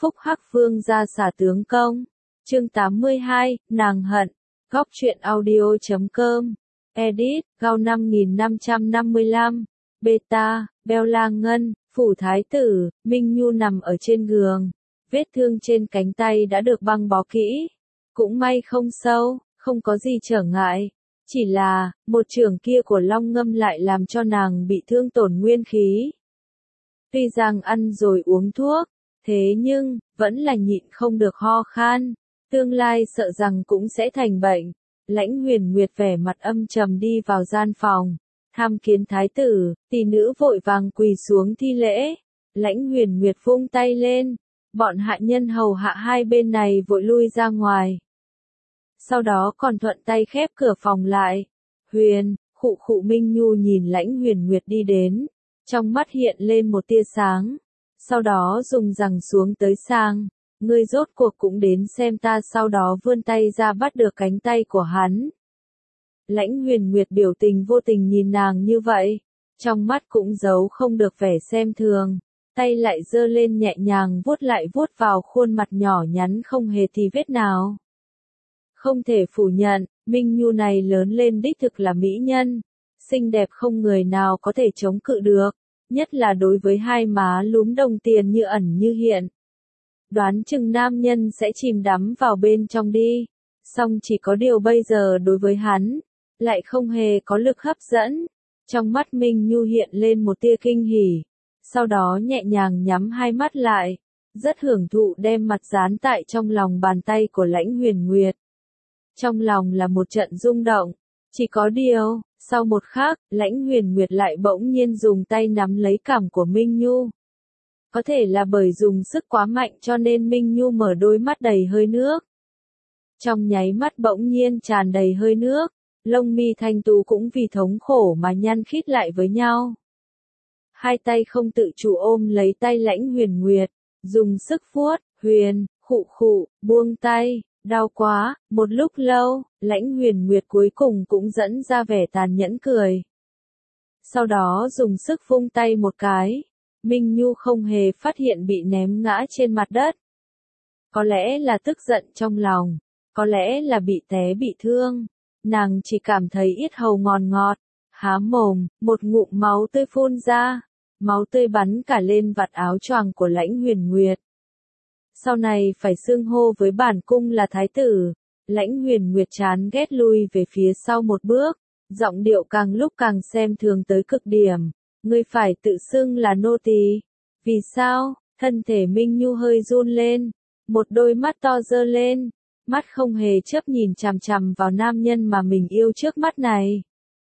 Phúc Hắc Vương ra xả tướng công. Chương 82, nàng hận. Góc truyện audio.com. Edit, Gao 5555. Beta, Bella Ngân, Phủ Thái Tử, Minh Nhu nằm ở trên giường. Vết thương trên cánh tay đã được băng bó kỹ. Cũng may không sâu, không có gì trở ngại. Chỉ là, một chưởng kia của Long Ngâm lại làm cho nàng bị thương tổn nguyên khí. Tuy rằng ăn rồi uống thuốc, thế nhưng, vẫn là nhịn không được ho khan. Tương lai sợ rằng cũng sẽ thành bệnh. Lãnh Huyền Nguyệt vẻ mặt âm trầm đi vào gian phòng. Tham kiến thái tử, tỷ nữ vội vàng quỳ xuống thi lễ. Lãnh Huyền Nguyệt vung tay lên. Bọn hạ nhân hầu hạ hai bên này vội lui ra ngoài. Sau đó còn thuận tay khép cửa phòng lại. Huyền, khụ Minh Nhu nhìn Lãnh Huyền Nguyệt đi đến. Trong mắt hiện lên một tia sáng. Sau đó dùng giằng xuống tới sang. Ngươi rốt cuộc cũng đến xem ta, sau đó vươn tay ra bắt được cánh tay của hắn. Lãnh Huyền Nguyệt biểu tình vô tình nhìn nàng như vậy. Trong mắt cũng giấu không được vẻ xem thường. Tay lại giơ lên nhẹ nhàng vuốt lại vuốt vào khuôn mặt nhỏ nhắn không hề tì vết nào. Không thể phủ nhận, Minh Nhu này lớn lên đích thực là mỹ nhân. Xinh đẹp không người nào có thể chống cự được. Nhất là đối với hai má lúm đồng tiền như ẩn như hiện. Đoán chừng nam nhân sẽ chìm đắm vào bên trong đi. Song chỉ có điều bây giờ đối với hắn, lại không hề có lực hấp dẫn. Trong mắt Minh Nhu hiện lên một tia kinh hỉ. Sau đó nhẹ nhàng nhắm hai mắt lại. Rất hưởng thụ đem mặt dán tại trong lòng bàn tay của Lãnh Huyền Nguyệt. Trong lòng là một trận rung động. Chỉ có điều, sau một khắc, Lãnh Huyền Nguyệt lại bỗng nhiên dùng tay nắm lấy cằm của Minh Nhu. Có thể là bởi dùng sức quá mạnh cho nên Minh Nhu mở đôi mắt đầy hơi nước. Trong nháy mắt bỗng nhiên tràn đầy hơi nước, lông mi thanh tú cũng vì thống khổ mà nhăn khít lại với nhau. Hai tay không tự chủ ôm lấy tay Lãnh Huyền Nguyệt, dùng sức vuốt. Huyền, khụ, buông tay, đau quá. Một lúc lâu, Lãnh Huyền Nguyệt cuối cùng cũng dẫn ra vẻ tàn nhẫn cười. Sau đó dùng sức vung tay một cái. Minh Nhu không hề phát hiện bị ném ngã trên mặt đất. Có lẽ là tức giận trong lòng, có lẽ là bị té bị thương. Nàng chỉ cảm thấy yết hầu ngọt ngọt, há mồm, một ngụm máu tươi phun ra. Máu tươi bắn cả lên vạt áo choàng của Lãnh Huyền Nguyệt. Sau này phải xưng hô với bản cung là thái tử. Lãnh Huyền Nguyệt chán ghét lui về phía sau một bước, giọng điệu càng lúc càng xem thường tới cực điểm. Ngươi phải tự xưng là nô tỳ. Vì sao? Thân thể Minh Nhu hơi run lên, một đôi mắt to giơ lên, mắt không hề chớp nhìn chằm chằm vào nam nhân mà mình yêu trước mắt này.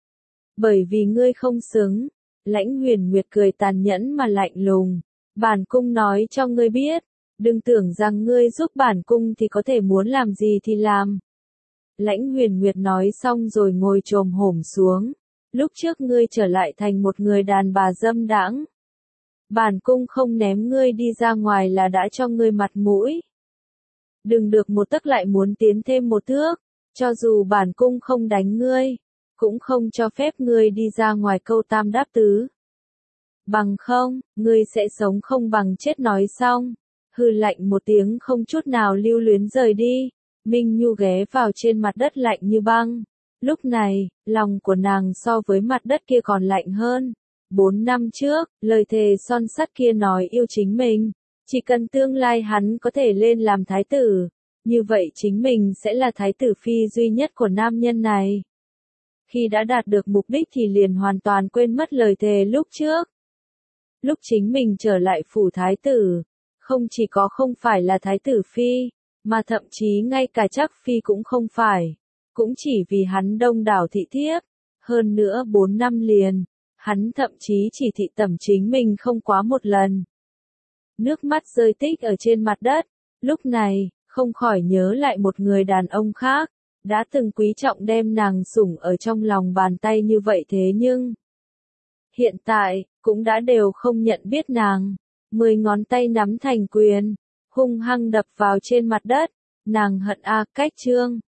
Bởi vì ngươi không xứng. Lãnh Huyền Nguyệt cười tàn nhẫn mà lạnh lùng. Bản cung nói cho ngươi biết, đừng tưởng rằng ngươi giúp bản cung thì có thể muốn làm gì thì làm. Lãnh Huyền Nguyệt nói xong rồi ngồi chồm hổm xuống. Lúc trước ngươi trở lại thành một người đàn bà dâm đãng. Bản cung không ném ngươi đi ra ngoài là đã cho ngươi mặt mũi. Đừng được một tấc lại muốn tiến thêm một thước. Cho dù bản cung không đánh ngươi, cũng không cho phép ngươi đi ra ngoài câu tam đáp tứ. Bằng không, ngươi sẽ sống không bằng chết. Nói xong, hừ lạnh một tiếng không chút nào lưu luyến rời đi. Minh Nhu ghé vào trên mặt đất lạnh như băng. Lúc này, lòng của nàng so với mặt đất kia còn lạnh hơn. 4 năm trước, lời thề son sắt kia nói yêu chính mình. Chỉ cần tương lai hắn có thể lên làm thái tử, như vậy chính mình sẽ là thái tử phi duy nhất của nam nhân này. Khi đã đạt được mục đích thì liền hoàn toàn quên mất lời thề lúc trước. Lúc chính mình trở lại phủ thái tử, không chỉ có không phải là thái tử phi, mà thậm chí ngay cả chắc phi cũng không phải. Cũng chỉ vì hắn đông đảo thị thiếp. Hơn nữa 4 năm liền, hắn thậm chí chỉ thị tẩm chính mình không quá một lần. Nước mắt rơi tích ở trên mặt đất. Lúc này, không khỏi nhớ lại một người đàn ông khác, đã từng quý trọng đem nàng sủng ở trong lòng bàn tay như vậy thế nhưng hiện tại, cũng đã đều không nhận biết nàng. 10 ngón tay nắm thành quyền, hung hăng đập vào trên mặt đất. Nàng hận cách Trương.